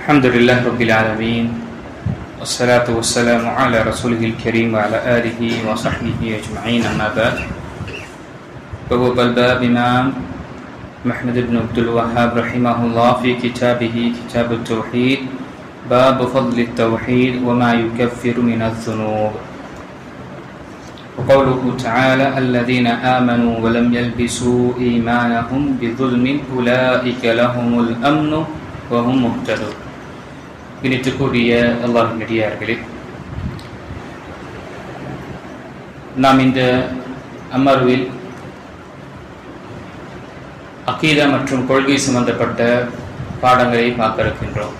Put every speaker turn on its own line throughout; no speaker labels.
الحمد لله رب العالمين والصلاة والسلام على رسوله الكريم وعلى آله وصحبه أجمعين أما بعد فهو الباب إمام محمد بن عبد الوهاب رحمه الله في كتابه كتاب التوحيد باب فضل التوحيد وما يكفر من الذنوب وقوله تعالى الذين آمنوا ولم يلبسوا إيمانهم بظلم أولئك لهم الأمن وهم مهتدون. இனித்துக்குரிய அல்லாஹ்வின் அடியார்களே, நாம் இந்த அமர்வில் அகீதா மற்றும் கொள்கை சம்பந்தப்பட்ட பாடங்களை பார்க்க இருக்கின்றோம்.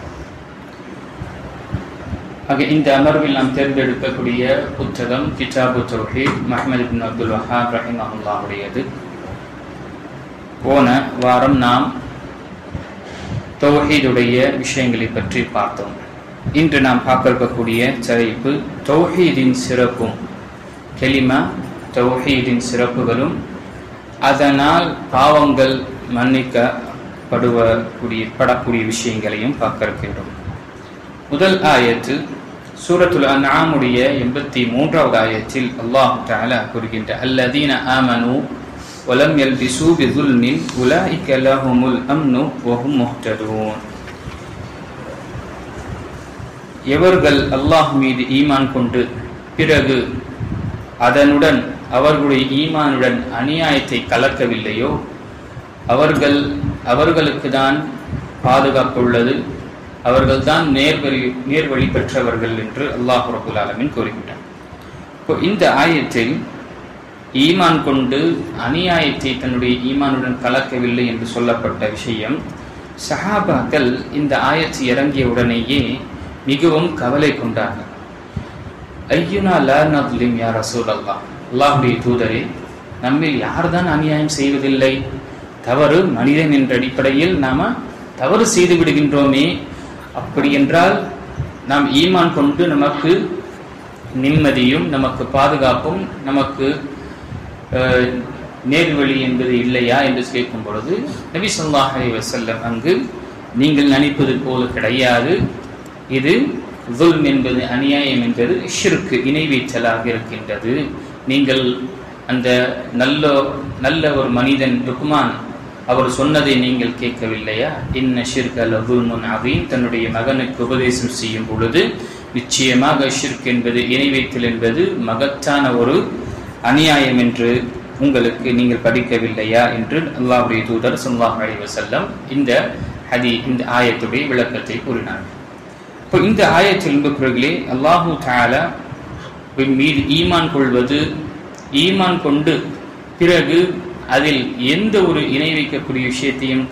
இந்த அமர்வில் நாம் தேர்ந்தெடுக்கக்கூடிய புத்தகம் கிதாபு தௌஹீத் முஹம்மது இப்னு அப்துல் வஹாப் ரஹிமஹுல்லாஹுடையது. போன வாரம் நாம் தௌஹீதுடைய விஷயங்களை பற்றி பார்த்தோம். இன்று நாம் பார்க்க இருக்கக்கூடிய தலைப்பு தௌஹீதின் சிறப்பும், கலிமா தௌஹீதின் சிறப்புகளும் அதனால் பாவங்கள் மன்னிக்கப்படக்கூடிய விஷயங்களையும் பார்க்க இருக்கின்றோம். முதல் ஆயத்து சூரத்துல் அன்ஆமுடைய 83வது ஆயத்தில் அல்லாஹ் தஆலா கூறுகின்ற அல்லதீன ஆமனு வலம் யல்பிசு பிதுல்மின் உலாயிக லஹுமுல் அம்னு வஹும் முஹ்ததூன். எவர்கள் அல்லாஹ் மீது ஈமான் கொண்டு பிறகு அதனுடன் அவர்களுடைய ஈமானுடன் அநியாயத்தை கலக்கவில்லையோ அவர்களுக்கு தான் பாதுகாப்பு உள்ளது, அவர்கள்தான் நேர்வழி பெற்றவர்கள் என்று அல்லாஹ் ரப்பல் ஆலமீன் கூறுகின்றார். இந்த ஆயத்தில் ஈமான் கொண்டு அநியாயத்தை தன்னுடைய ஈமானுடன் கலக்கவில்லை என்று சொல்லப்பட்ட விஷயம், சஹாபாக்கள் இந்த ஆயத்து இறங்கிய உடனேயே மிகவும் கவலை கொண்டார்கள். ஐயுனா லா நத்லிம் யா ரசூலல்லாஹ், அல்லாஹ்வுடைய தூதரே, நம்மில் யார்தான் அநியாயம் செய்வதில்லை? தவறு மனிதன் என்ற அடிப்படையில் நாம தவறு செய்து விடுகின்றோமே, அப்படி என்றால் நாம் ஈமான் கொண்டு நமக்கு நிம்மதியும் நமக்கு பாதுகாப்பும் நமக்கு நேர்வழி என்பது இல்லையா என்று கேட்கும் பொழுது நபி ஸல்லல்லாஹு அலைஹி வஸல்லம் அங்கு நீங்கள் நினைப்பது போல கிடையாது, இது ஸுல்ம் என்பது அநியாயம் என்பது ஷிர்க் இணை வைத்தலாக இருக்கின்றது. நீங்கள் அந்த நல்ல ஒரு மனிதன் லுக்மான் அவர் சொன்னதை நீங்கள் கேட்கவில்லையா? இன்ன ஷிர்க லஸுல்முன் அதீம், தன்னுடைய மகனுக்கு உபதேசம் செய்யும் பொழுது நிச்சயமாக ஷிர்க் என்பது இணை வைத்தல் என்பது மகத்தான ஒரு அநியாயம் என்று உங்களுக்கு நீங்கள் படிக்கவில்லையா என்று அல்லாஹ்வுடைய தூதர் ஸல்லல்லாஹு அலைஹி வஸல்லம் இந்த ஆயத்துடைய விளக்கத்தை கூறினார். இப்போ இந்த ஆயத்தில் என்பவர்களே அல்லாஹு தஆலா மீது ஈமான் கொள்வது, ஈமான் கொண்டு பிறகு அதில் எந்த ஒரு இணை வைக்கக்கூடிய விஷயத்தையும்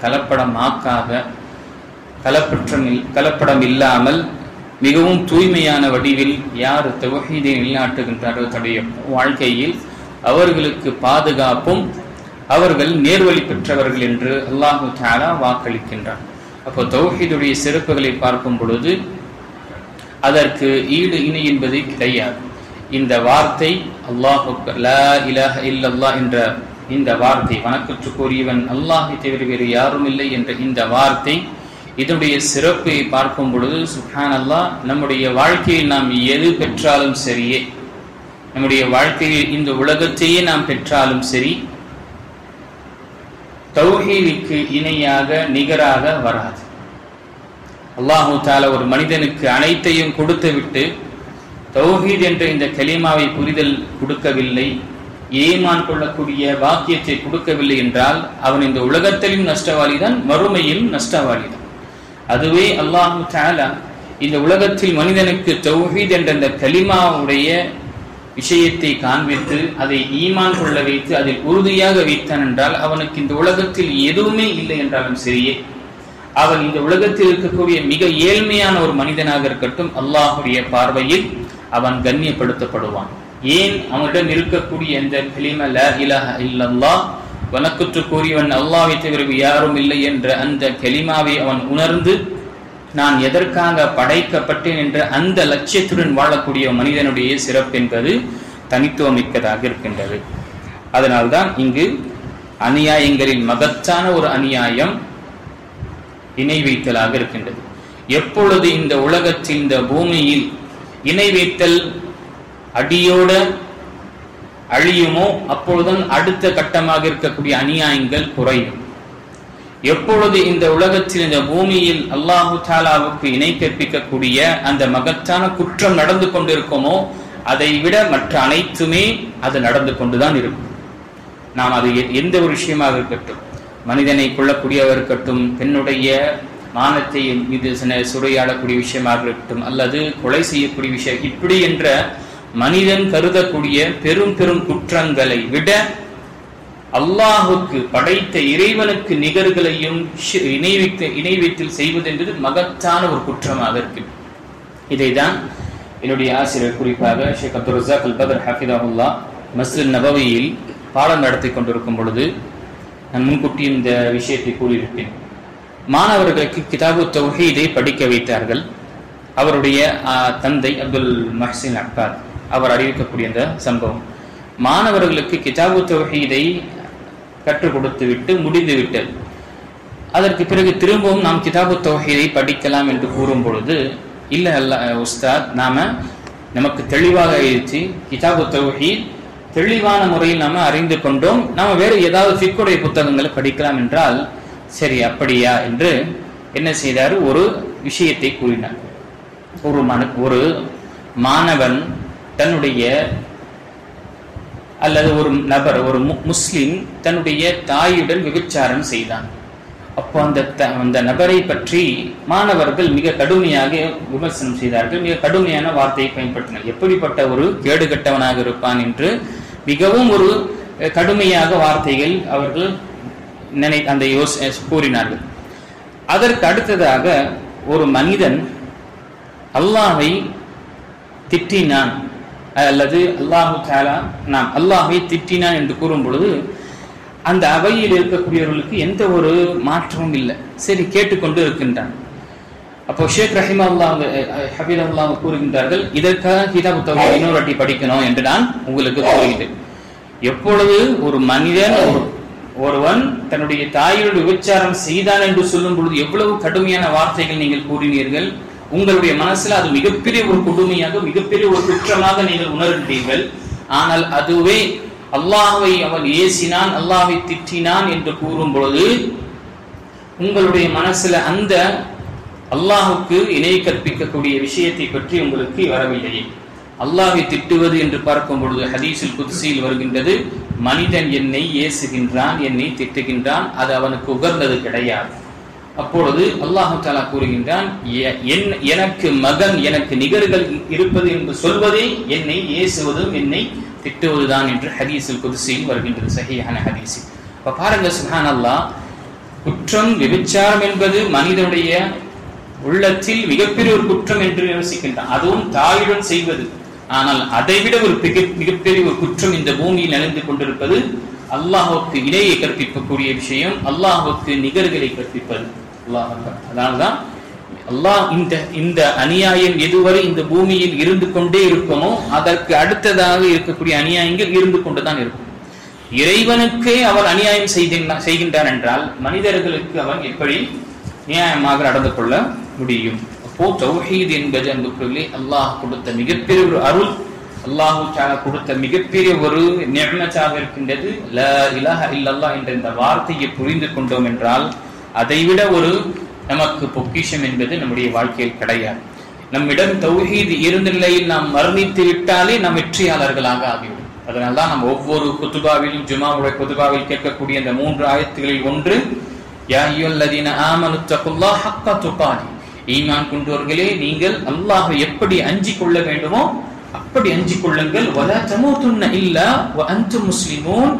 கலப்படம் இல்லாமல் மிகவும் தூய்மையான வடிவில் யார் தௌஹீதை நிலைநாட்டுகின்றாரோ தன்னுடைய வாழ்க்கையில் அவர்களுக்கு பாதுகாப்பும் அவர்கள் நேர்வழி பெற்றவர்கள் என்று அல்லாஹு தஆலா வாக்களிக்கின்றார். அப்போ தௌஹீதுடைய சிறப்புகளை பார்க்கும் பொழுது அதற்கு ஈடு இணை என்பது கிடையாது. இந்த வார்த்தை அல்லாஹு லா இலாஹ இல்லல்லாஹ் என்ற இந்த வார்த்தை, வணக்கத்துக்குரியவன் அல்லாஹை தவிர வேறு யாரும் இல்லை என்ற இந்த வார்த்தை, இதனுடைய சிறப்பை பார்க்கும் பொழுது சுப்ஹானல்லாஹ், நம்முடைய வாழ்க்கையில் நாம் எது பெற்றாலும் சரியே, நம்முடைய வாழ்க்கையில் இந்த உலகத்தையே நாம் பெற்றாலும் சரி, தௌஹீதுக்கு இணையாக நிகராக வராது. அல்லாஹு தஆலா ஒரு மனிதனுக்கு அனைத்தையும் கொடுத்து விட்டு தௌஹீத் என்ற இந்த கலிமாவை புரிதல் கொடுக்கவில்லை, ஈமான் கொள்ளக்கூடிய வாக்கியத்தை கொடுக்கவில்லை என்றால் அவன் இந்த உலகத்திலும் நஷ்டவாளிதான், மறுமையிலும் நஷ்டவாளிதான். அதுவே அல்லாஹு தஆலா இந்த உலகத்தில் மனிதனுக்கு தௌஹீத் என்ற இந்த கலிமாவுடைய விஷயத்தை காண்பித்து அதை ஈமான் கொள்ள வைத்து அதில் உறுதியாக வைத்தான் என்றால் அவனுக்கு இந்த உலகத்தில் எதுவுமே இல்லை என்றாலும் சரியே, அவன் இந்த உலகத்தில் இருக்கக்கூடிய மிக ஏழ்மையான ஒரு மனிதனாக இருக்கட்டும், அல்லாஹுடைய பார்வையில் அவன் கண்ணியப்படுத்தப்படுவான். ஏன்? அவனிடம் இருக்கக்கூடிய இந்த கலிமா லா இலாஹ இல்லல்லாஹ், வணக்கத்துக்குரியவன் அல்லாஹ்வை தவிர யாரும் இல்லை என்ற அந்த கலிமாவை அவன் உணர்ந்து நான் எதற்காக படைக்கப்பட்டேன் என்ற அந்த லட்சியத்துடன் வாழக்கூடிய மனிதனுடைய சிறப்பு என்பது தனித்துவமிக்கதாக இருக்கின்றது. அதனால்தான் இங்கு அநியாயங்களில் மகத்தான ஒரு அநியாயம் இணை வைத்தலாக இருக்கின்றது. எப்பொழுது இந்த உலகத்தில் இந்த பூமியில் இணை வைத்தல் அடியோட அழியுமோ அப்பொழுதுதான் அடுத்த கட்டமாக இருக்கக்கூடிய அநியாயங்கள் குறையும். எப்பொழுது இந்த உலகத்தில் இந்த பூமியில் அல்லாஹு தாலாவுக்கு இணை கற்பிக்கக்கூடிய அந்த மகத்தான குற்றம் நடந்து கொண்டிருக்குமோ அதை விட மற்ற அனைத்துமே அது நடந்து கொண்டுதான் இருக்கும். நாம் அது எந்த ஒரு விஷயமாக இருக்கட்டும், மனிதனை கொள்ளக்கூடியவர் இருக்கட்டும், பெண்ணுடைய மானத்தை மீது சுரையாடக்கூடிய விஷயமாக இருக்கட்டும், அல்லது கொலை செய்யக்கூடிய விஷயம், இப்படி என்ற மனிதன் கருதக்கூடிய பெரும் பெரும் குற்றங்களை விட அல்லாஹுக்கு படைத்த இறைவனுக்கு நிகர்களையும் இணை வைத்தல் செய்வது என்பது மகத்தான ஒரு குற்றமாக இருக்கு. இதைதான் என்னுடைய ஆசிரியர் குறிப்பாக ஷேக் அப்துல் ரஸாக் அல் பத்ர் ஹஃபிதஹுல்லாஹ் மஸ்ஜித் நபவியில் பாடம் நடத்தி கொண்டிருக்கும் பொழுது நான் முன்கூட்டி இந்த விஷயத்தை கூறியிருப்பேன். மாணவர்களுக்கு கிதாபு தௌஹீதை படிக்க வைத்தார்கள். அவருடைய தந்தை அப்துல் மஹ்சின் அக்கார் அவர் அறிவிக்கக்கூடிய அந்த சம்பவம். மாணவர்களுக்கு கிதாபு தௌஹீதை கற்றுக் கொடுத்து விட்டு முடிந்து விட்டது. அதற்கு பிறகு திரும்பவும் நாம் கிதாபு தௌஹீதை படிக்கலாம் என்று கூறும் பொழுது, இல்ல அல்ல உஸ்தாத், நமக்கு தெளிவாக ஆயிடுச்சு, கிதாபு தௌஹீத் தெளிவான முறையில் நாம அறிந்து கொண்டோம், நாம வேற ஏதாவது ஃபிக்குடைய புத்தகங்களை படிக்கலாம் என்றால், சரி அப்படியா என்று என்ன செய்தார், ஒரு விஷயத்தை கூறினார். ஒரு மாணவன் தன்னுடைய அல்லது ஒரு நபர், ஒரு முஸ்லிம் தன்னுடைய தாயுடன் விபச்சாரம் செய்தான். அப்போ அந்த நபரை பற்றி மாணவர்கள் மிக கடுமையாக விமர்சனம் செய்தார்கள், மிக கடுமையான வார்த்தையை பயன்படுத்தினார். எப்படிப்பட்ட ஒரு கேடுகட்டவனாக இருப்பான் என்று மிகவும் ஒரு கடுமையாக வார்த்தைகள் அவர்கள் அந்த கூறினார்கள். அதற்கு அடுத்ததாக ஒரு மனிதன் அல்லாஹ்வை திட்டினான் அல்லது அல்லாஹு தஆலா நாம் அல்லாஹ்வை திட்டினான் என்று கூறும் பொழுது அந்த அவையில் இருக்கக்கூடியவர்களுக்கு எந்த ஒரு மாற்றமும் இல்லை, சரி கேட்டுக்கொண்டு இருக்கின்றான். அப்போ ஷேக் ஹஃபிதஹுல்லாஹ் கூறுகின்றார்கள், இதற்காக கிதாபு தௌஹீத் இன்னொரு வாட்டி படிக்கணும் என்று நான் உங்களுக்கு கூறுகிறேன். எப்பொழுது ஒரு மனிதன் ஒருவன் தன்னுடைய தாயோடு விபச்சாரம் செய்தான் என்று சொல்லும் பொழுது எவ்வளவு கடுமையான வார்த்தைகள் நீங்கள் கூறினீர்கள், உங்களுடைய மனசுல அது மிகப்பெரிய ஒரு கொடுமையாக, மிகப்பெரிய ஒரு குற்றமாக நீங்கள் உணர்கிறீர்கள். ஆனால் அதுவே அல்லாஹ்வை அவன் ஏசினான், அல்லாஹ்வை திட்டினான் என்று கூறும் பொழுது உங்களுடைய மனசுல அந்த அல்லாஹுக்கு இணை கற்பிக்கக்கூடிய விஷயத்தை பற்றி உங்களுக்கு வரவில்லையே. அல்லாஹ்வை திட்டுவது என்று பார்க்கும் பொழுது ஹதீஸுல் குத்ஸியில் வருகின்றது, மனிதன் என்னை ஏசுகின்றான், என்னை திட்டுகின்றான், அது அவனுக்கு உகர்ந்தது கிடையாது. அப்பொழுது அல்லாஹு தஆலா கூறுகின்றான், எனக்கு மகன், எனக்கு நிகர்கள் இருப்பது என்று சொல்வதே என்னை ஏசுவதும் என்னை திட்டுவதுதான் என்று ஹதீஸுல் குத்ஸியில் வருகின்றது, சஹீஹான ஹதீஸ். அப்ப பாருங்க, சுப்ஹானல்லாஹ், குற்றம் விபச்சாரம் என்பது மனிதனுடைய உள்ளத்தில் மிகப்பெரிய ஒரு குற்றம் என்று யோசிக்கின்றான், அதுவும் தாயுடன் செய்வது. ஆனால் அதைவிட ஒரு மிகப்பெரிய ஒரு குற்றம் இந்த பூமியில் நடந்து கொண்டிருப்பது அல்லாஹுக்கு இணையை கற்பிக்கக்கூடிய விஷயம், அல்லாஹுக்கு நிகர்களை கற்பிப்பது. அதனால்தான் அல்லாஹ் இந்த அநியாயம் எதுவரை இந்த பூமியில் இருந்து கொண்டே இருக்குமோ அதற்கு அடுத்ததாக இருக்கக்கூடிய அநியாயங்கள் இருந்து கொண்டுதான் இருக்கும். இறைவனுக்கே அவன் அநியாயம் செய்கின்றான் என்றால் மனிதர்களுக்கு அவன் எப்படி நியாயமாக நடந்து கொள்ள முடியும்? அப்போ தௌஹீத் என்பது அன்புக்குள்ளே அல்லாஹ் கொடுத்த மிகப்பெரிய ஒரு அருள், அல்லாஹு தஆலா கொடுத்த மிகப்பெரிய ஒரு நிஅமத்தாக இருக்கின்றது. லா இலாஹ இல்லல்லாஹ் என்ற இந்த வார்த்தையை புரிந்து கொண்டோம் என்றால் அதைவிட ஒரு நமக்கு பொக்கிஷம் என்பது நம்முடைய வாழ்க்கையில் கிடையாது. நம்மிடம் தௌஹீத் இருந்த நிலையில் நாம் மரணித்து விட்டாலே நாம் வெற்றியாளர்களாக ஆகிவிடும். அதனால்தான் நாம் ஒவ்வொரு குதுபாவிலும், ஜுமாவுடைய குதுபாவில் கேட்கக்கூடிய அந்த 3 ஆயத்துகளில் ஒன்று, யா அய்யுஹல்லதீன ஆமனு தகுல்லாஹ ஹக்க துகாதி, ஈமான் கொண்டவர்களே நீங்கள் அல்லாஹ்வை எப்படி அஞ்சிக் கொள்ள வேண்டுமோ அப்படி அஞ்சிக் கொள்ளுங்கள். வலா தமூதுன்ன இல்லா வ அன்தும் முஸ்லிமூன்,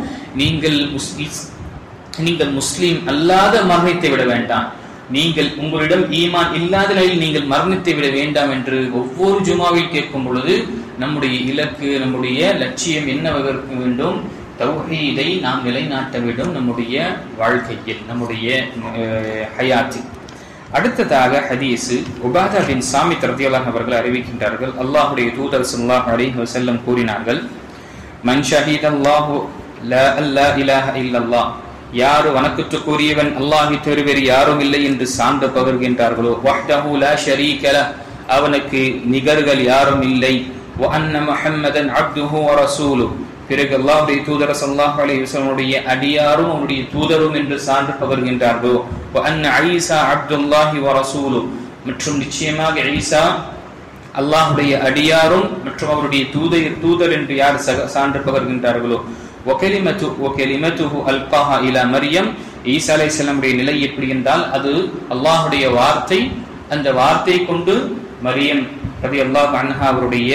நீங்கள் முஸ்லிம் அல்லாத மரணித்து விட வேண்டாம், நீங்கள் உங்களிடம் ஈமான் இல்லாத நிலையில் நீங்கள் மரணித்து விட வேண்டாம் என்று ஒவ்வொரு ஜுமாவில் கேட்கும் பொழுது நம்முடைய இலக்கு, நம்முடைய லட்சியம் என்னவாக இருக்க வேண்டும்? தௌஹீதை நாம் நிலைநாட்ட வேண்டும் நம்முடைய வாழ்க்கையில், நம்முடைய ஹயாத்தில். அடுத்ததாக ஹதீஸ் உபாதா பின் சாமித் ரலியல்லாஹு அவர்கள் அறிவிக்கின்றார்கள், அல்லாஹ்வுடைய தூதர் ஸல்லல்லாஹு அலைஹி வஸல்லம் கூறினார்கள், மன் ஷஹீதல்லாஹு லா இலாஹ இல்லல்லாஹ் யாரு வணக்கத்துக்குரியவன் அல்லாஹ்வை தவிர வேறு யாரும் இல்லை என்று சான்று பகர்கின்றார்களோ, வஹ்தஹு லா ஷரீக லஹ், அவனுக்கு நிகர்கள் யாரும் இல்லை, வ அன்ன முஹம்மதன் அப்துஹு வ ரசூலுஹு, பிறகு அல்லாஹ்வுடைய தூதர் ஸல்லல்லாஹு அலைஹி வஸல்லம் அடியாரும் அவருடைய தூதரும் என்று சான்று பகர்கின்றார்களோ, வ அன்ன ஈசா அப்துல்லாஹி வ ரசூலுஹு, மற்றும் நிச்சயமாக ஈசா அல்லாஹ்வுடைய அடியாரும் மற்றும் அவருடைய தூதர் என்று யார் சான்று பகர்கின்றார்களோ, வகலிமத்துஹு அல்காஹா இலா மரியம், ஈசா அலைஹிஸ்ஸலாமுடைய நிலை எப்படி என்றால் அது அல்லாஹ்வுடைய வார்த்தை, அந்த வார்த்தை கொண்டு மரியம் ரலியல்லாஹு அன்ஹா அவருடைய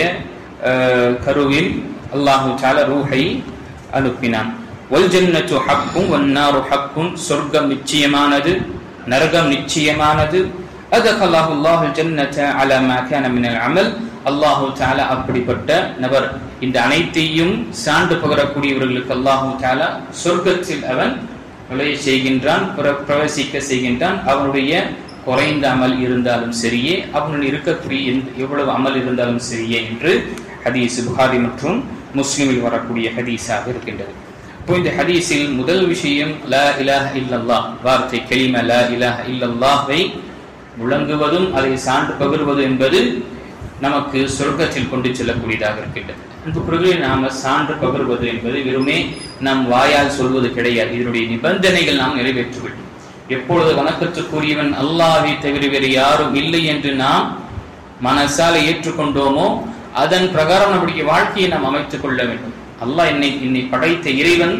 கருவில் அல்லாஹு தஆலா ரூஹை அனுப்பினான். வல் ஜன்னத்து ஹக்கும் வன் நாரு ஹக்கும், சொர்க்கம் நிச்சயமானது, நரகம் நிச்சயமானது. அதகல்லாஹு அல்லாஹுல் ஜன்னத அலா மா கான மினல் அமல், அல்லாஹு தஆலா அப்படிப்பட்ட நபர், இந்த அனைத்தையும் சான்று பகரக்கூடியவர்களுக்கு அல்லாஹு தஆலா சொர்க்கத்தில் அவன் நுழைய செய்கின்றான், பிரவேசிக்க செய்கின்றான். அவனுடைய குறைந்த அமல் இருந்தாலும் சரியே, அவனுடைய இருக்கக்கூடிய எவ்வளவு அமல் இருந்தாலும் சரியே என்று ஹதீஸ் புகாரி மற்றும் முஸ்லிமில் வரக்கூடிய ஹதீஸாக இருக்கின்றது. இப்போ இந்த ஹதீஸில் முதல் விஷயம் லா இலாஹ இல்லல்லாஹ், வார்த்தை கலிமா லா இலாஹ இல்லல்லாஹ்வை முழங்குவதும் அதை சான்று பகிர்வது என்பது நமக்கு சொர்க்கத்தில் கொண்டு செல்லக்கூடியதாக இருக்கின்றது. அன்புக்குரியவர்களே, நாம சான்று பகிர்வது என்பது வெறுமே நம் வாயால் சொல்வது கிடையாது. இதனுடைய நிபந்தனைகள் நாம் நிறைவேற்ற வேண்டும். எப்பொழுது வணக்கத்துக்குரியவன் அல்லாஹ்வை தவிர வேறு யாரும் இல்லை என்று நாம் மனசால ஏற்றுக்கொண்டோமோ அதன் பிரகாரம் நம்முடைய வாழ்க்கையை நாம் அமைத்துக் கொள்ள வேண்டும். அல்லாஹ் என்னை படைத்த இறைவன்,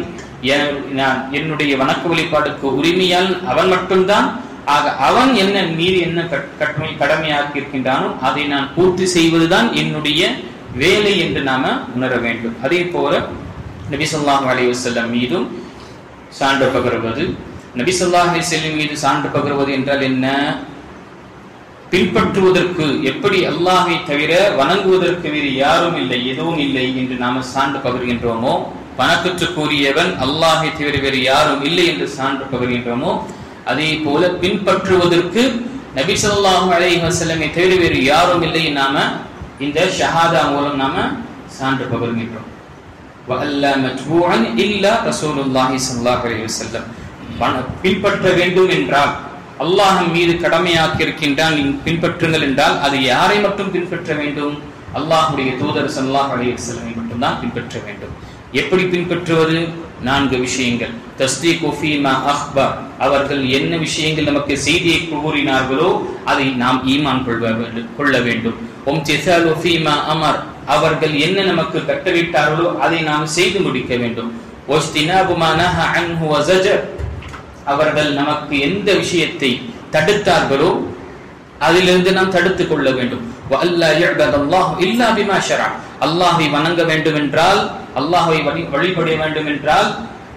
என்னுடைய வணக்க வழிபாடுக்கு உரிமையால் அவன் மட்டும்தான். ஆக அவன் என்ன மீறி என்ன கடமையாக்கி இருக்கின்றானோ அதை நான் பூர்த்தி செய்வதுதான் என்னுடைய வேலை என்று நாம உணர வேண்டும். அதே போல நபி ஸல்லல்லாஹு அலைஹி வஸல்லம் மீதும் சான்று பகர்வது. நபி ஸல்லல்லாஹு அலைஹி வஸல்லம் மீது சான்று பகர்வது என்றால் என்ன? பின்பற்றுவதற்கு, எப்படி அல்லாஹ்வை தவிர வணங்குவதற்கு வேறு யாரும் இல்லை, எதுவும் இல்லை என்று நாம சான்று பகர்கின்றோமோ, வணக்கத்துக்குரியவன் அல்லாஹ்வை தவிர வேறு யாரும் இல்லை என்று சான்று பகர்கின்றோமோ, அதே போல பின்பற்றுவதற்கு நபி ஸல்லல்லாஹு அலைஹி வஸல்லம் தவிர வேறு யாரும் இல்லை நாம இந்த ஷஹாதா மூலம் நாம சான்று பகர்கின்றோம். வஅல்லா மத்பூஅன் இல்லா ரசூலுல்லாஹி ஸல்லல்லாஹு அலைஹி வஸல்லம், பின்பற்ற வேண்டும் என்றால் அல்லாஹ் மீது கடமையாக்கி இருக்கின்றான், பின்பற்றுங்கள் என்றால் அது யாரை மட்டும் பின்பற்ற வேண்டும்? அல்லாஹ்வுடைய தூதர் ஸல்லல்லாஹு அலைஹி வஸல்லம் மட்டும்தான் பின்பற்ற வேண்டும். எப்படி பின்பற்றுவது? 4 விஷயங்கள். தஸ்தீகு ஃபீமா அக்பர், அவர்கள் என்ன விஷயங்கள் நமக்கு செய்தியை கூறினார்களோ அதை நாம் ஈமான் கொள்ள வேண்டும். இம்திசாலு ஃபீமா அமர், அவர்கள் என்ன நமக்கு கட்டளையிட்டார்களோ அதை நாம் செய்து முடிக்க வேண்டும். வஸ்தினாபு மா நஹா அன்ஹு வ ஸஜர், அவர்கள் நமக்கு எந்த விஷயத்தை தடுத்தார்களோ அதிலிருந்து நாம் தடுத்துக் கொள்ள வேண்டும். வஅல்லா யஅபதல்லாஹு இல்லா பிமா ஷரஅ, அல்லாஹ்வை வணங்க வேண்டும் என்றால், அல்லாஹ்வை வழிபட வேண்டும் என்றால்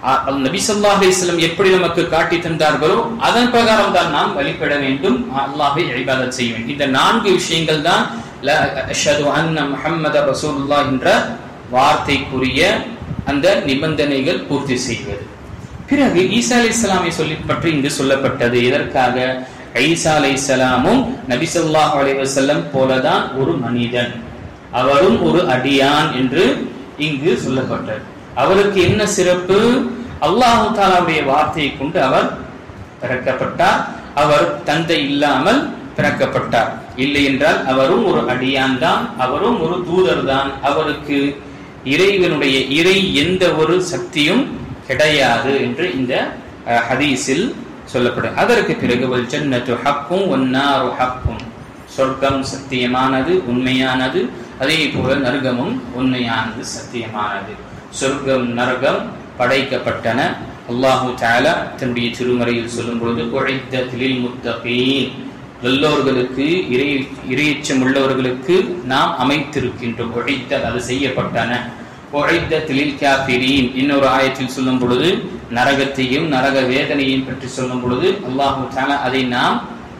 நபி ஸல்லல்லாஹு அலைஹி வஸல்லம் எப்படி நமக்கு காட்டி தந்தார்களோ அதன் பிரகாரம் தான் நாம் வழிபட வேண்டும், அல்லாஹ்வை இபாதத் செய்ய வேண்டும். இந்த 4 விஷயங்கள் தான் லா அஷ்ஹது அன்ன முஹம்மதர் ரசூலுல்லாஹ் என்ற வார்த்தைக்குரிய அந்த நிபந்தனைகள் பூர்த்தி செய்வது. பிறகு ஈசா அலைஹிஸ்ஸலாமை பற்றி இங்கு சொல்லப்பட்டது. எதற்காக? ஈசா அலைஹிஸ்ஸலாமும் நபி ஸல்லல்லாஹு அலைஹி வஸல்லம் போலதான் ஒரு மனிதன், அவரும் ஒரு அடியான் என்று இங்கு சொல்லப்பட்டது. அவருக்கு என்ன சிறப்பு? அல்லாஹ் தஆலாவுடைய வார்த்தையை கொண்டு அவர் பிறக்கப்பட்டார். அவர் தந்தை இல்லாமல் பிறக்கப்பட்டார். இல்லை என்றால் அவரும் ஒரு அடியான் தான், அவரும் ஒரு தூதர் தான். அவருக்கு இறைவனுடைய எந்த ஒரு சக்தியும் கிடையாது என்று இந்த ஹதீஸில் சொல்லப்படும். அதற்கு பிறகு வல் ஜன்னத்து ஹக்கும் வன் நாரு ஹக்கும், சொர்க்கம் சத்தியமானது, உண்மையானது. அதே போல நரகமும் உண்மையானது, சத்தியமானது. சொர்க்கம் நரகம் படைக்கப்பட்டன. அல்லாஹு தஆலா தன்னுடைய திருமறையில் சொல்லும் பொழுது உஇத்தத் லில் முத்தகீன், நல்லோர்களுக்கு, இறையச்சம் உள்ளவர்களுக்கு நாம் அமைத்திருக்கின்றோம். உஇத்தத், அது செய்யப்பட்டன. உஇத்தத் லில் காஃபிரீன், இன்னொரு ஆயத்தில் சொல்லும் பொழுது நரகத்தையும் நரக வேதனையையும் பற்றி சொல்லும் பொழுது அல்லாஹு தஆலா அதை நாம்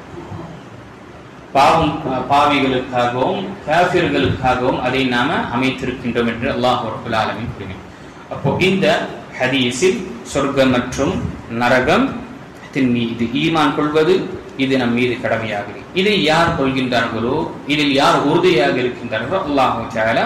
பாவிகளுக்காகவும் காஃபிர்களுக்காகவும் அதை நாம அமைத்திருக்கின்றோம் என்று அல்லாஹ் ரப்பல் ஆலமீன் கூறினார். அப்போ இந்த ஹதீஸில் சொர்க்கம் மற்றும் நரகத்தின் மீது ஈமான் கொள்வது இது நம் மீது கடமையாகிறது. இதை யார் கொள்கின்றார்களோ, இதில் யார் உறுதியாக இருக்கின்றார்களோ அல்லாஹ் தஆலா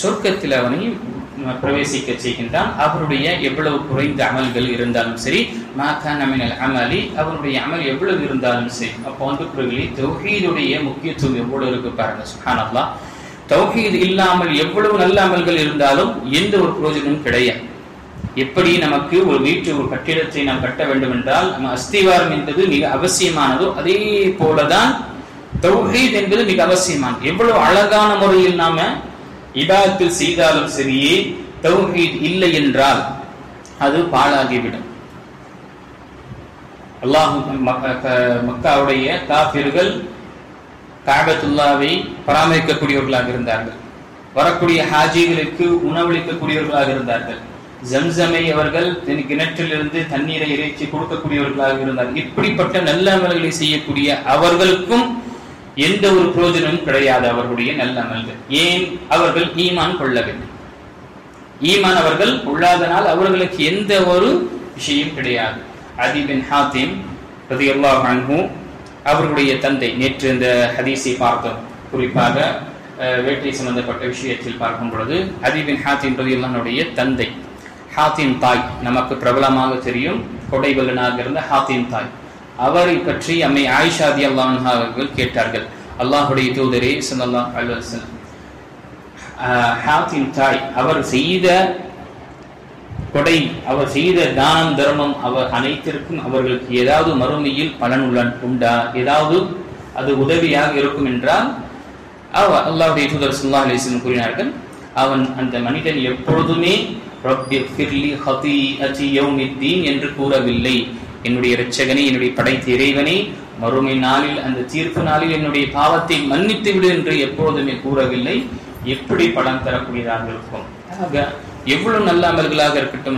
சொர்க்கத்தில் அவனை பிரவேசிக்க செய்கின்றான். அவருடைய எவ்வளவு குறைந்த அமல்கள் இருந்தாலும் சரி மா கான மினல் அமலி, அவருடைய அமல் எவ்வளவு இருந்தாலும் சரி. அப்போ அன்புக்குரியவர்களே, தௌஹீதுடைய முக்கியத்துவம் எவ்வளவு இருக்கு பாருங்க. சுப்ஹானல்லாஹ். தௌஹீத் இல்லாமல் எவ்வளவு நல்ல அமல்கள் இருந்தாலும் எந்த ஒரு பிரயோஜனமும் கிடையாது. எப்படி நமக்கு ஒரு வீட்டு ஒரு கட்டிடத்தை நாம் கட்ட வேண்டும் என்றால் நம்ம அஸ்திவாரம் என்பது மிக அவசியமானதோ, அதே போலதான் தௌஹீத் என்பது மிக அவசியமானது. எவ்வளவு அழகான முறையில் நாம இபாதத்தில் செய்தாலும் சரியே, தௌஹீத் இல்லை என்றால் அது பாழாகிவிடும். அல்லாஹ் மக்காவுடைய காஃபிர்கள் கஅபத்துல்லாவை பராமரிக்கக்கூடியவர்களாக இருந்தார்கள். வரக்கூடிய ஹாஜிகளுக்கு உணவளிக்கக்கூடியவர்களாக இருந்தார்கள். ஜம்சமை அவர்கள் கிணற்றிலிருந்து தண்ணீரை இறைச்சி கொடுக்கக்கூடியவர்களாக இருந்தார்கள். இப்படிப்பட்ட நல்ல அமல்களை செய்யக்கூடிய அவர்களுக்கும் எந்த ஒரு பிரயோஜனமும் கிடையாது. அவர்களுடைய நல்ல அமல்கள் ஏன்? அவர்கள் ஈமான் கொள்ளவில்லை. ஈமான் அவர்கள் கொள்ளாதனால் அவர்களுக்கு எந்த ஒரு விஷயம் கிடையாது. அதி பின் ஹாத்திம் ரலியல்லாஹு அன்ஹு அவர்களுடைய தந்தை, நேற்று இந்த ஹதீஸை பார்த்தோம், குறிப்பாக வேட்டை சம்பந்தப்பட்ட விஷயத்தில் பார்க்கும் பொழுது அதி பின் ஹாத்திம் ரலியல்லாஹு அன்ஹுடைய தந்தை, ஹாத்திம் தாய் நமக்கு பிரபலமாக தெரியும், கொடைவலனாக இருந்த ஹாத்திம் தாய். அவரை பற்றி அம்மை ஆயிஷா ரலியல்லாஹு அன்ஹா அவர்கள் கேட்டார்கள், அல்லாஹ்வுடைய தூதரே ஸல்லல்லாஹு அலைஹி வஸல்லம், ஹாத்திம் தாய் அவர் செய்த கொடை, அவர் செய்த தானம் தர்மம், அவர் அனைத்திற்கும் அவர்களுக்கு ஏதாவது மறுமையில் பலன் உண்டா, ஏதாவது அது உதவியாக இருக்கும் என்றால் அல்லாஹ்வுடைய தூதர் ஸல்லல்லாஹு அலைஹி வஸல்லம் கூறினார்கள், அவன் அந்த மனிதன் எப்பொழுதுமே ரப்பி ஃபிர்லி ஹதீஅதி யௌமித்தீன் என்று கூறவில்லை. என்னுடைய இரட்சகனே, என்னுடைய படைத்த இறைவனே, மறுமை நாளில் அந்த தீர்ப்பு நாளில் என்னுடைய பாவத்தை மன்னித்து விடு என்று எப்பொழுதுமே கூறவில்லை. எப்படி பலன் தரக்கூடியதாக இருக்கும். எவ்வளவு நல்ல அமல்களாக இருக்கட்டும்,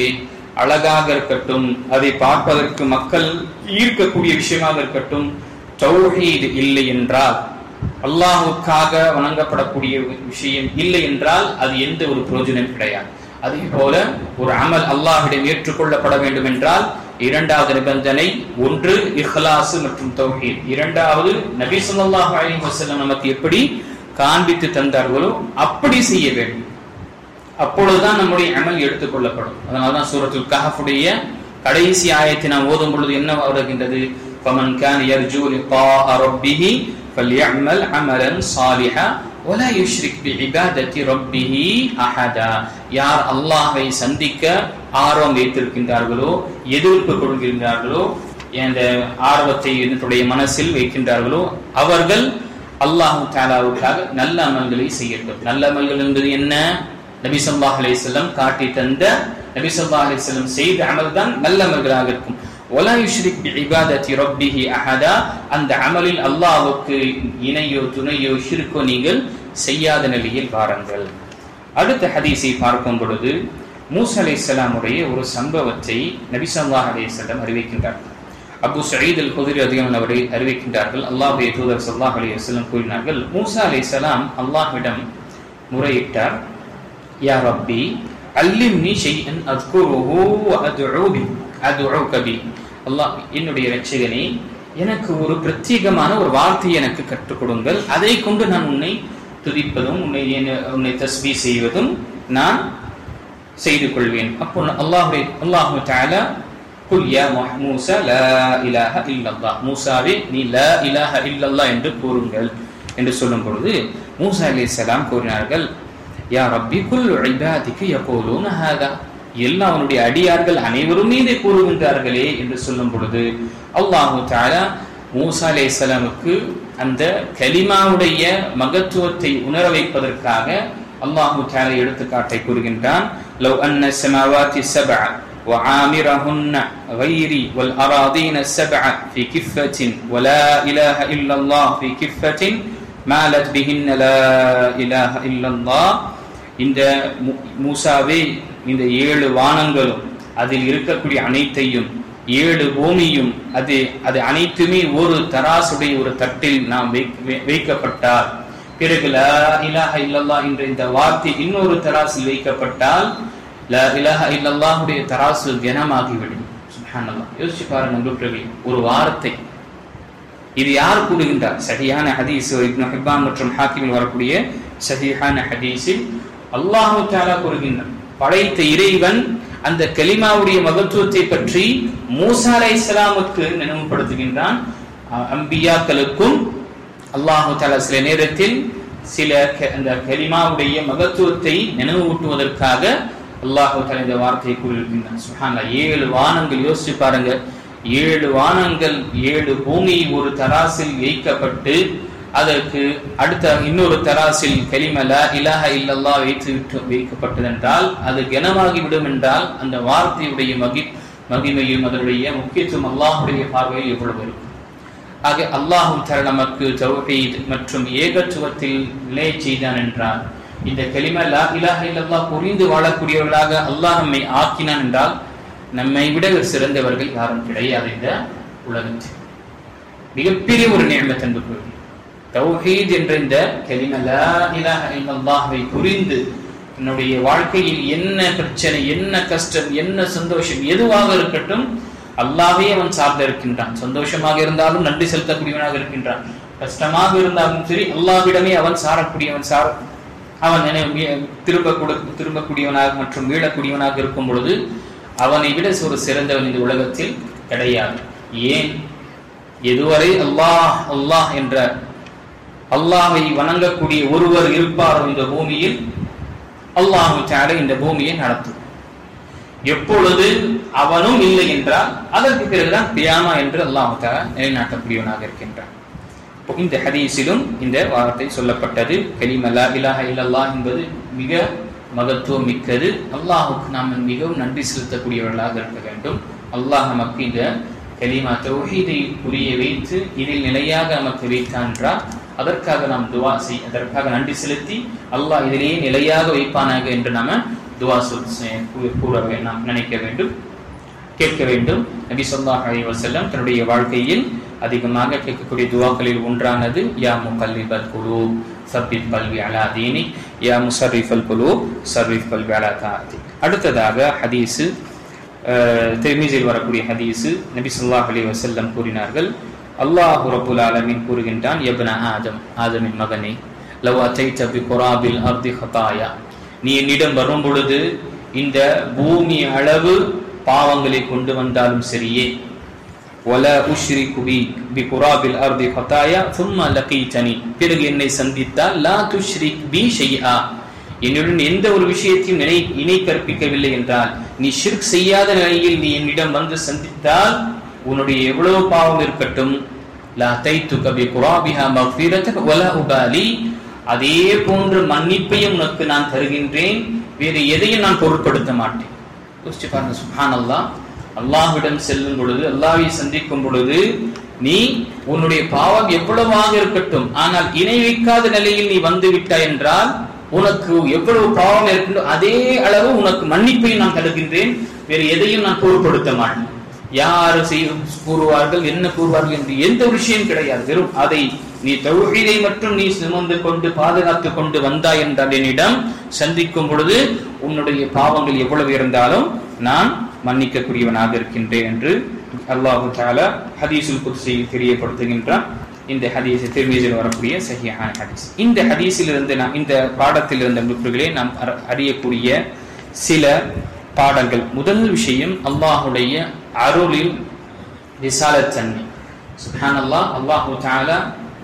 அழகாக இருக்கட்டும், அதை பார்ப்பதற்கு மக்கள் ஈர்க்கக்கூடிய விஷயமாக இருக்கட்டும், தௌஹீத் இல்லை என்றால், அல்லாஹுக்காக வணங்கப்படக்கூடிய விஷயம் இல்லை என்றால் அது எந்த ஒரு பிரயோஜனம் கிடையாது. அதே போல ஒரு அமல் அல்லாஹ்விடம் ஏற்றுக்கொள்ளப்பட வேண்டும் என்றால் இரண்டாவது நிபந்தனை, ஒன்று இஹ்லாஸ் மற்றும் தௌஹீத், இரண்டாவது நபி ஸல்லல்லாஹு அலைஹி வஸல்லம் நமக்கு எப்படி காண்பித்து தந்தார்களோ அப்படி செய்ய வேண்டும். அப்பொழுதுதான் நம்முடைய அமல் எடுத்துக்கொள்ளப்படும். அதனால்தான் சூரத்துல் கஹஃபுடைய கடைசி ஆயத்தை நாம் ஓதும் பொழுது என்ன வருகின்றது? ஃபமன் கான யர்ஜூ லிகாஅ ரப்பிஹி ஃபல்யஅமல் அமலன் ஸாலிஹா வலா யுஷ்ரிக் பிஇபாதத்தி ரப்பிஹி அஹதா. யார் அல்லாஹ்வை சந்திக்க ஆர்வம் வைத்திருக்கின்றார்களோ, எதிர்ப்பு கொள்கின்றார்களோ, அந்த ஆர்வத்தை என்னுடைய மனசில் வைக்கின்றார்களோ, அவர்கள் அல்லாஹ் தஆலாவுக்காக நல்ல அமல்களை செய்யட்டும். நல்ல அமல்கள் என்பது என்ன? நபி ஸல்லல்லாஹு அலைஹி வஸல்லம் காட்டி தந்த, நபி ஸல்லல்லாஹு அலைஹி வஸல்லம் செய்த அமல் தான் நல்ல அமல்களாக இருக்கும். வலா யுஷ்ரிக் பிஇபாதத்தி ரப்பிஹி அஹதா, அந்த அமலில் அல்லாஹ்வுக்கு இணையோ துணையோ ஷிர்கோ நீங்கள் செய்யாத நிலையில் வாருங்கள். அடுத்த ஹதீஸை பார்க்கும் பொழுது மூஸா அலைஹிஸ்ஸலாம் உடைய ஒரு சம்பவத்தை நபி ஸல்லல்லாஹு அலைஹி வஸல்லம் அறிவிக்கின்றார்கள். அபூ சயீத் அல்-குத்ரி ரலியல்லாஹு அன்ஹு அவர்கள் அறிவிக்கின்றார்கள், அல்லாஹ்வுடைய தூதர் ஸல்லல்லாஹு அலைஹி வஸல்லம் கூறினார்கள், மூஸா அலைஹிஸ்ஸலாம் அல்லாஹ்விடம் முறையிட்டார், யா ரப்பி அல்லிம்னி ஷைஅன் அஸ்குருஹு வ அதுஉக பி. அல்லாஹ், என்னுடைய இரட்சகனே, எனக்கு ஒரு பிரத்யேகமான ஒரு வார்த்தையை எனக்கு கற்றுக் கொடுங்கள், அதை கொண்டு நான் உன்னை துதிப்பதும் உன்னை தஸ்பீஹ் செய்வதும் நான் செய்து கொள்வேன். அப்போ அல்லாஹ் தஆலா குல் யா மூஸா லா இலாஹ இல்லல்லாஹ், மூஸாவே நீ லா இலாஹ இல்லல்லாஹ் என்று கூறுங்கள் என்று சொல்லும் பொழுது மூஸா அலைஹிஸ்ஸலாம் கூறினார்கள், யா ரப்பி குல்லு இபாதிக யகூலூன ஹாதா, எல்லா அவனுடைய அடியார்கள் அனைவரும் இதை கூறுகின்றார்களே என்று சொல்லும் பொழுது அல்லாஹ் தஆலா மூஸா அலைஹிஸ்ஸலாமுக்கு அந்த கலிமாவுடைய மகத்துவத்தை உணர வைப்பதற்காக அல்லாஹ் தஆலா எடுத்துக்காட்டை கூறுகின்றான். லவ் அன்ன ஸமாவாதி ஸப்அ وعامرهن غيري والأراضين السبع في كفة ولا إله إلا الله في كفة مالت بهن لا إله إلا الله. இந்த மூசாவே, இந்த 7 வானங்களும் அதில் இருக்கக்கூடிய அனைத்தையும் 7 பூமியும் அது அனைத்துமே ஒரு தராசுடைய ஒரு தட்டில் நாம் வைக்கப்பட்டால், பிறகு லா இலாஹ இல்லல்லாஹ் என்ற இந்த வார்த்தை இன்னொரு தராசில் வைக்கப்பட்டால் லா இலாஹ இல்லல்லாஹுடைய தராசு கனமாகிவிடும். சுப்ஹானல்லாஹ், யோசிச்சு பாருங்க நண்பர்களே, ஒரு வார்த்தை. இது யார் கூறுகின்றார்? சஹீஹான ஹதீஸ், இப்னு ஹிப்பான் மற்றும் ஹாக்கிமில் வரக்கூடிய சஹீஹான ஹதீஸில் அல்லாஹ் தஆலா கூறுகின்றார், படைத்த இறைவன் அந்த கலிமாவுடைய மகத்துவத்தை பற்றி மூசா அலைஹிஸ்ஸலாமுக்கு நினைவுபடுத்துகின்றான். அம்பியாக்களுக்கும் அல்லாஹு தஆலா சில நேரத்தில் சில அந்த கலிமாவுடைய மகத்துவத்தை நினைவூட்டுவதற்காக அல்லாஹு தஆலா இந்த வார்த்தையை கூறியிருக்கின்றான். சுப்ஹானல்லாஹ். 7 வானங்கள், யோசிச்சு பாருங்க, 7 வானங்கள் 7 பூமி ஒரு தராசில் வைக்கப்பட்டு அதற்கு அடுத்த இன்னொரு தராசில் கலிமா லா இலாஹ இல்லல்லாஹ் வைக்கப்பட்டதென்றால் அது கனமாகிவிடும் என்றால் அந்த வார்த்தையுடைய மகிமையும் அதனுடைய முக்கியத்துவம் அல்லாஹுடைய பார்வையில் எவ்வளவு இருக்கும். ஆக அல்லாஹு தஆலா நமக்கு தௌஹீத் மற்றும் ஏகத்துவத்தில் நிலை செய்தான் என்றால், இந்த கலிமா லா இலாஹ இல்லல்லாஹ் புரிந்து வாழக்கூடியவர்களாக அல்லாஹ் நம்மை ஆக்கினான் என்றால் நம்மை விட சிறந்தவர்கள் யாரும் கிடையாது. இந்த உலகத்தில் மிகப்பெரிய ஒரு நிஅமத் என்பது தௌஹீத் என்ற இந்த கலிமா லா இலாஹ இல்லல்லாஹ்வை புரிந்து என்னுடைய வாழ்க்கையில் என்ன பிரச்சனை, என்ன கஷ்டம், என்ன சந்தோஷம் எதுவாக இருக்கட்டும் அல்லாஹ்வே அவன் சார்ந்து இருக்கின்றான். சந்தோஷமாக இருந்தாலும் நன்றி செலுத்தக்கூடியவனாக இருக்கின்றான், கஷ்டமாக இருந்தாலும் சரி அல்லாஹ்விடமே அவன் சாரக்கூடியவன், அவன் திரும்பக்கூடியவனாக மற்றும் மீளக்கூடியவனாக இருக்கும் பொழுது அவனை விட ஒரு சிறந்தவன் இந்த உலகத்தில் கிடையாது. ஏன், எதுவரை அல்லாஹ் அல்லாஹ் என்ற அல்லாஹ்வை வணங்கக்கூடிய ஒருவர் இருப்பாரோ இந்த பூமியில், அல்லாஹு தஆலா இந்த பூமியை நடத்தும். எப்பொழுது அவனும் இல்லை என்றால் அதற்கு பிறகுதான் கியாமா என்று அல்லாஹு தஆலா நிலைநாட்டக்கூடியவனாக இருக்கின்றான். இந்த ஹதீஸிலும் இந்த வார்த்தை சொல்லப்பட்டது. கலிமா லா இலாஹ இல்லல்லாஹ் என்பது மிக மகத்துவம் மிக்கது. அல்லாஹுக்கு நாம் மிகவும் நன்றி செலுத்தக்கூடியவர்களாக இருக்க வேண்டும். அல்லாஹ் நமக்கு இந்த கலிமா தௌஹீதை புரிய வைத்து இதில் நிலையாக நமக்கு வைத்தான் என்றால் அதற்காக நாம் துவா அதற்காக நன்றி செலுத்தி அல்லாஹ் இதிலேயே நிலையாக வைப்பானாக என்று நாம துவா கூற நாம் நினைக்க வேண்டும், கேட்க வேண்டும். நபி ஸல்லல்லாஹு அலைஹி வஸல்லம் தன்னுடைய வாழ்க்கையில் அதிகமாக கேட்கக்கூடிய துவாக்களில் ஒன்றானது யா முகல்லிபல் குலூப் சப்பித் கல்வி அலா தீனி, யா முஸர்ரிஃபல் குலூப் ஸர்ரிஃப் கல்வி அலா தாஅதி. அடுத்ததாக ஹதீஸ் திர்மிஸில் வரக்கூடிய ஹதீஸ், நபி ஸல்லல்லாஹு அலைஹி வஸல்லம் கூறினார்கள், அல்லாஹ் ரப்புல் ஆலமீன் கூறுகின்றான், யப்ன ஆதம், ஆதமின் மகனே, லவ் அதைத பிகுராபில் அர்தி ஹதாயா, நீ என்னிடம் வரும் பொழுது இந்த பூமி அளவு பாவங்களை கொண்டு வந்தாலும் சரியே, வலா உஷ்ரிகு பிகுராபில் அர்தி ஹதாயா ثم லகீதனி, பிறகு என்னை சந்தித்தால் லா துஷ்ரிக் பி ஷைஆ, என்னுடன் எந்த ஒரு விஷயத்தையும் இணை கற்பிக்கவில்லை என்றால், நீ ஷிர்க் செய்யாத நிலையில் நீ என்னிடம் வந்து சந்தித்தால் உன்னுடைய எவ்வளவு பாவம் இருக்கட்டும், லா தைத்துக பிகுராபிஹா மக்ஃபிரத்தக வலா உபாலி, அதே போன்ற மன்னிப்பையும் உனக்கு நான் தருகின்றேன், வேறு எதையும் நான் பொருட்படுத்த மாட்டேன். யோசிச்சு பாருங்க, சுப்ஹானல்லாஹ். அல்லாஹ்விடம் செல்லும் பொழுது, அல்லாஹ்வை சந்திக்கும் பொழுது நீ உன்னுடைய பாவம் எவ்வளவாக இருக்கட்டும், ஆனால் இணை வைக்காத நிலையில் நீ வந்து விட்டாய் என்றால் உனக்கு எவ்வளவு பாவம் இருக்கின்றோ அதே அளவு உனக்கு மன்னிப்பையும் நான் தருகின்றேன், வேறு எதையும் நான் பொருட்படுத்த மாட்டேன். யார் கூறுவார்கள் என்ன கூறுவார்கள் என்று எந்த விஷயம் கிடையாது. வெறும் அதை நீ தௌஹீதை மட்டும் நீ சுமந்து கொண்டு பாதுகாத்து கொண்டு வந்தாய் என்றால் என்னிடம் சந்திக்கும் பொழுது உன்னுடைய பாவங்கள் எவ்வளவு இருந்தாலும் நான் மன்னிக்கக்கூடியவனாக இருக்கின்றேன் என்று அல்லாஹு தஆலா ஹதீஸுல் குத்ஸியில் தெரியப்படுத்துகின்றான். இந்த ஹதீஸ் திர்மிஸில் வரக்கூடிய சஹீஹான ஹதீஸ். இந்த ஹதீஸிலிருந்து நாம் இந்த பாடத்தில் இருந்த நுட்பங்களே நாம் அறியக்கூடிய சில பாடங்கள். முதல் விஷயம், அல்லாஹுடைய அருளில் ரிசாலத் தன்மை. சுப்ஹானல்லாஹ். அல்லாஹு தஆலா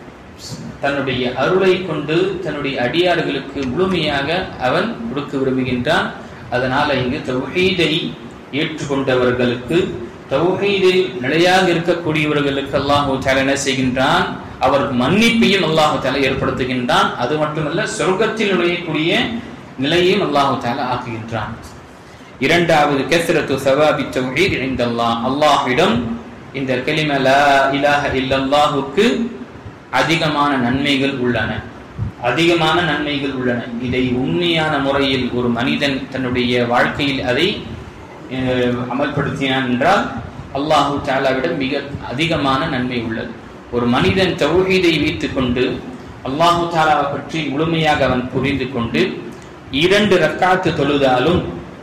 தன்னுடைய அருளை கொண்டு தன்னுடைய அடியார்களுக்கு முழுமையாக அவன் கொடுக்க விரும்புகின்றான். அதனால இங்கு தௌஹீதை ஏற்றுக்கொண்டவர்களுக்கு, தௌஹீதில் நிலையாக இருக்கக்கூடியவர்களுக்கு அல்லாஹு தஆலா என்ன செய்கின்றான், அவர் மன்னிப்பையும் அல்லாஹு தஆலா ஏற்படுத்துகின்றான். அது மட்டுமல்ல, சொர்க்கத்தில் நுழையக்கூடிய நிலையையும் அல்லாஹு தஆலா ஆக்குகின்றான். இரண்டாவது, கஸ்ரத்து ஸவாபி தௌஹீத் இன்தல்லாஹ், அல்லாஹ்விடம் இந்த கலிமா லா இலாஹ இல்லல்லாஹுக்கு அதிகமான நன்மைகள் உள்ளன, அதிகமான நன்மைகள் உள்ளன. இதை உண்மையான முறையில் ஒரு மனிதன் தன்னுடைய வாழ்க்கையில் அதை அமல்படுத்தினான் என்றால் அல்லாஹு தஆலாவிடம் மிக அதிகமான நன்மை உள்ளது. ஒரு மனிதன் தௌஹீதை வைத்துக் கொண்டு அல்லாஹு தஆலாவை பற்றி முழுமையாக அவன் புரிந்து கொண்டு 2 ரக்காத்து தொழுதாலும்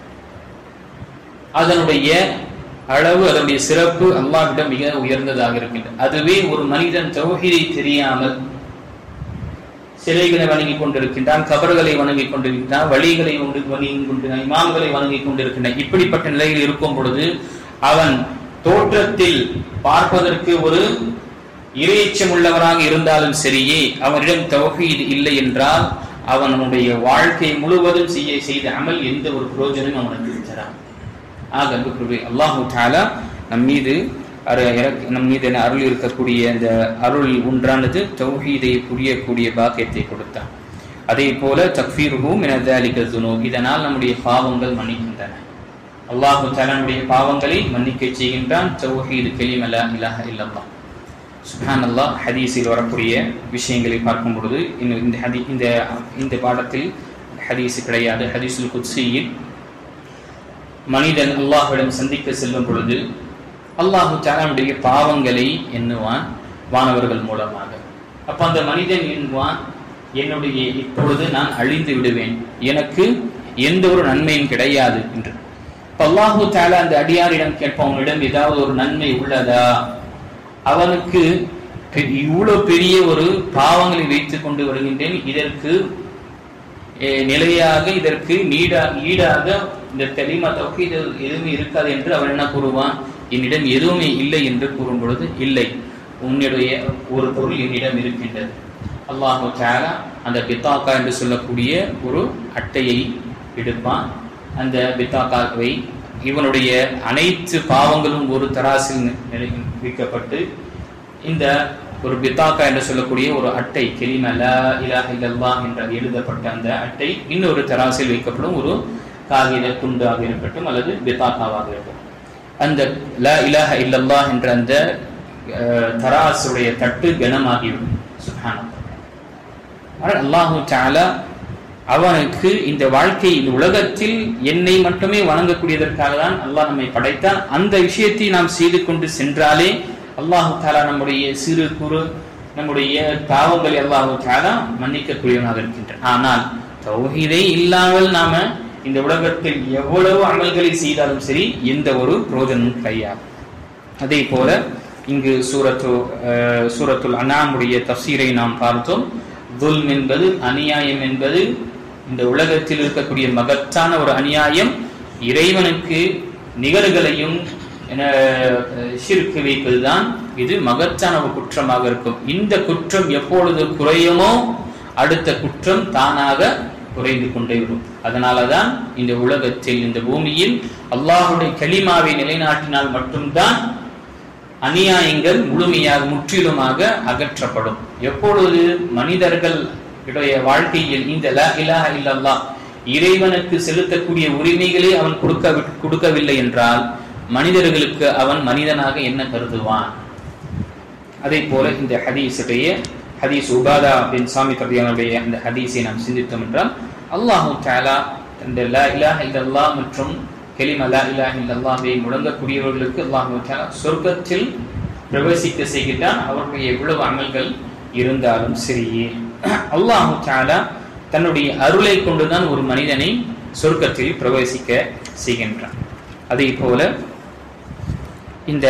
அதனுடைய அளவு, அதனுடைய சிறப்பு அல்லாஹ்விடம் மிக உயர்ந்ததாக இருக்கின்றது. அதுவே ஒரு மனிதன் தௌஹீதை தெரியாமல் சிலைகளை வணங்கி கொண்டிருக்கின்றான், கபர்களை வணங்கி கொண்டிருக்கின்றான், வழிகளை வணங்கி கொண்டிருக்கிறான், இமாம்களை வணங்கி கொண்டிருக்கின்றான். இப்படிப்பட்ட நிலையில் இருக்கும் பொழுது அவன் தோற்றத்தில் பார்ப்பதற்கு ஒரு இறையச்சம் உள்ளவராக இருந்தாலும் சரியே, அவனிடம் தௌஹீத் இல்லை என்றால் அவனுடைய வாழ்க்கை முழுவதும் செய்த அமல் எந்த ஒரு பிரயோஜனம் அவனுக்கு தரான். ஆக அல்லாஹு தஆலா நம் மீது அருள் இருக்கக்கூடிய அந்த அருள் ஒன்றானது தௌஹீதை புரியக்கூடிய பாக்கியத்தை கொடுத்தான். அதே போல தக்ஃபீருஹு மின ذلك الذنوب, இதனால் நம்முடைய பாவங்கள் மன்னிக்கின்றன. அல்லாஹு தஆலா நம்முடைய பாவங்களை மன்னிக்க செய்கின்றான். தௌஹீத் கலிமா லா இலாஹ இல்லல்லாஹ். சுப்ஹானல்லாஹ். ஹதீஸில் வரக்கூடிய விஷயங்களை பார்க்கும் பொழுது இந்த பாடத்தில் ஹதீஸ் கிடையாது. ஹதீஸுல் குத்ஸியில் மனிதன் அல்லாஹ்விடம் சந்திக்க செல்லும் பொழுது அல்லாஹு தஆலாவுடைய பாவங்களை எண்ணுவான் வானவர்கள் மூலமாக. அப்ப அந்த மனிதன் எண்ணுவான், என்னுடைய இப்பொழுது நான் அழிந்து விடுவேன், எனக்கு எந்த ஒரு நன்மையும் கிடையாது என்று. அல்லாஹு தஆலா அந்த அடியாரிடம் கேட்பவனிடம் ஏதாவது ஒரு நன்மை உள்ளதா, அவனுக்கு இவ்வளவு பெரிய ஒரு பாவங்களை வைத்துக் கொண்டு வருகின்றேன், இதற்கு நிலையாக இதற்கு ஈடாக இந்த கலிமா தௌஹீத் எதுவுமே இருக்காது என்று அவன் என்ன கூறுவான், என்னிடம் எதுவுமே இல்லை என்று கூறும் பொழுது, இல்லை, உன்னுடைய ஒரு பொருள் என்னிடம் இருக்கின்றது. அல்லாஹு தஆலா அந்த பித்தாக்கா என்று சொல்லக்கூடிய ஒரு அட்டையை எடுப்பான். அந்த பித்தாக்காவை இவனுடைய அனைத்து பாவங்களும் ஒரு தராசில் வைக்கப்பட்டு, இந்த ஒரு பித்தாக்கா என்று சொல்லக்கூடிய ஒரு அட்டை, கலிமா லா இலாஹ இல்லல்லாஹ் என்று எழுதப்பட்ட அந்த அட்டை இன்னொரு தராசில் வைக்கப்படும். ஒரு காகித துண்டாக இருக்கட்டும் அல்லது பித்தாக்காவாக இருக்கட்டும். அந்த லா இலாஹ இல்லல்லாஹ் என்ற அந்த தராசுடைய தட்டு கனமாகிவிடும். சுப்ஹானல்லாஹ். அல்லாஹு தஆலா அவனுக்கு இந்த வாழ்க்கை, இந்த உலகத்தில் என்னை மட்டுமே வணங்கக்கூடியதற்காக தான் அல்லாஹ் நம்மை படைத்தான். அந்த விஷயத்தை நாம் செய்து கொண்டு சென்றாலே அல்லாஹு தஆலா நம்முடைய சிறு குறு நம்முடைய பாவங்களை அல்லாஹு தஆலா மன்னிக்கக்கூடியவனாக இருக்கின்றான். ஆனால் தௌஹீதை இல்லாமல் நாம இந்த உலகத்தில் எவ்வளவு அமல்களை செய்தாலும் சரி எந்த ஒரு பிரயோஜனமும் கிடையாது. அதே போல இங்கு சூரத்துல் அன்ஆமுடைய தஃசீரை நாம் பார்த்தோம். துல்ம் என்பது, அநியாயம் என்பது இந்த உலகத்தில் இருக்கக்கூடிய மகத்தான ஒரு அநியாயம். இறைவனுக்கு நிகர்களையும் ஷிர்க் வைப்பதுதான் இது மகத்தான ஒரு குற்றமாக இருக்கும். இந்த குற்றம் எப்பொழுது குறையுமோ அடுத்த குற்றம் தானாக குறைந்து கொண்டே வரும். அதனாலதான் இந்த உலகத்தில், இந்த பூமியில் அல்லாஹுடைய கலிமாவை நிலைநாட்டினால் மட்டும்தான் அநியாயங்கள் முழுமையாக முற்றிலுமாக அகற்றப்படும். எப்பொழுது மனிதர்கள் வாழ்க்கையில் இந்த லா இலாஹ இல்லல்லாஹ் இறைவனுக்கு செலுத்தக்கூடிய உரிமைகளை அவன் கொடுக்கவில்லை என்றால் மனிதர்களுக்கு அவன் மனிதனாக என்ன கருதுவான்? அதே போல இந்த ஹதீஸ் உபாதா பின் சாமித் ரலியல்லாஹு அன்ஹு அந்த ஹதீஸை நாம் சிந்தித்தோம் என்றால், அல்லாஹு தஆலா இந்த லா இலாஹ இல்லல்லாஹ் மற்றும் கலிமா லா இலாஹ இல்லல்லாஹை முழங்கக்கூடியவர்களுக்கு அல்லாஹு தஆலா சொர்க்கத்தில் பிரவேசிக்க செய்கிறான். அவர்களுடைய எவ்வளவு அமல்கள் இருந்தாலும் சரியே. அல்லாஹு தஆலா தன்னுடைய அருளை கொண்டுதான் ஒரு மனிதனை சொர்க்கத்தில் பிரவேசிக்க செய்கின்றான். அதே போல இந்த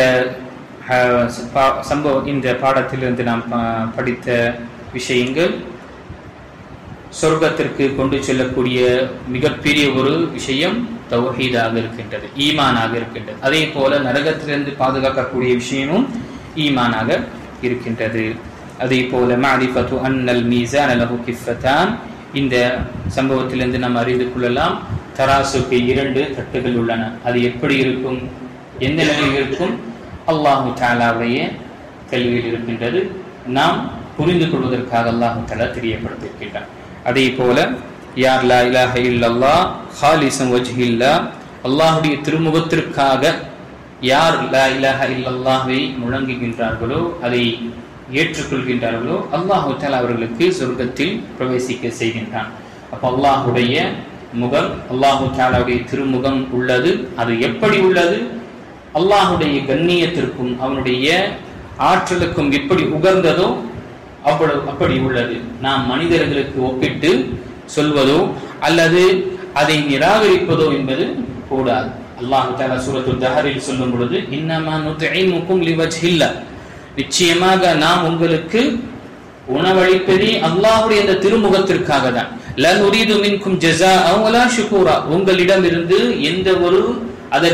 இந்த பாடத்திலிருந்து நாம் படித்த விஷயங்கள் சொர்க்கத்திற்கு கொண்டு செல்லக்கூடிய மிகப்பெரிய ஒரு விஷயம் தௌஹீதாக இருக்கின்றது, ஈமானாக இருக்கின்றது. அதே போல நரகத்திலிருந்து பாதுகாக்கக்கூடிய விஷயமும் ஈமானாக இருக்கின்றது. அதே போல மஅரிஃபத்து அன்னல் மீஸான லஹு கிஃபத்தான், இந்த சம்பவத்திலிருந்து நாம் அறிந்து கொள்ளலாம், தராசுக்கு 2 தட்டுகள் உள்ளன. அது எப்படி இருக்கும், எந்த நிலையில் இருக்கும்? அல்லாஹு தஆலாவுடைய கல்வியில் இருக்கின்றது. நாம் புரிந்து கொள்வதற்காக அல்லாஹு தஆலா தெரியப்படுத்தியிருக்கின்றான். அதே போல யார் லா இலாஹ இல்லல்லாஹ் ஹாலிஸன் வஜ்ஹில்லாஹ், அல்லாஹுடைய திருமுகத்திற்காக யார் லா இலாஹ இல்லல்லாஹை முழங்குகின்றார்களோ, அதை ஏற்றுக்கொள்கின்றார்களோ, அல்லாஹு தஆலா அவர்களுக்கு சொர்க்கத்தில் பிரவேசிக்க செய்கின்றான். அப்ப அல்லாஹுடைய முகம், அல்லாஹு தஆலாவுடைய திருமுகம் உள்ளது. அது எப்படி உள்ளது? அல்லாஹுடைய கண்ணியத்திற்கும் அவனுடைய ஆற்றலுக்கும் எப்படி உகர்ந்ததோ அப்படி உள்ளது. நாம் மனிதர்களுக்கு ஒப்பிட்டு சொல்வதோ அல்லது அதை நிராகரிப்பதோ என்பது கூடாது. அல்லாஹ் தஆலா சூரத்துல் தஹரில் சொல்லும் பொழுது, இன்னமா நுத்இமுக்கும் லிவஜ்ஹில்லாஹ், நிச்சயமாக நாம் உங்களுக்கு உணவளிப்பதே அல்லாஹ்வுடைய அந்த திருமுகத்திற்காக தான். லன் உரீது மின்கும் ஜஸாஅ வலா ஷுகூரா, உங்களிடமிருந்து எந்த ஒரு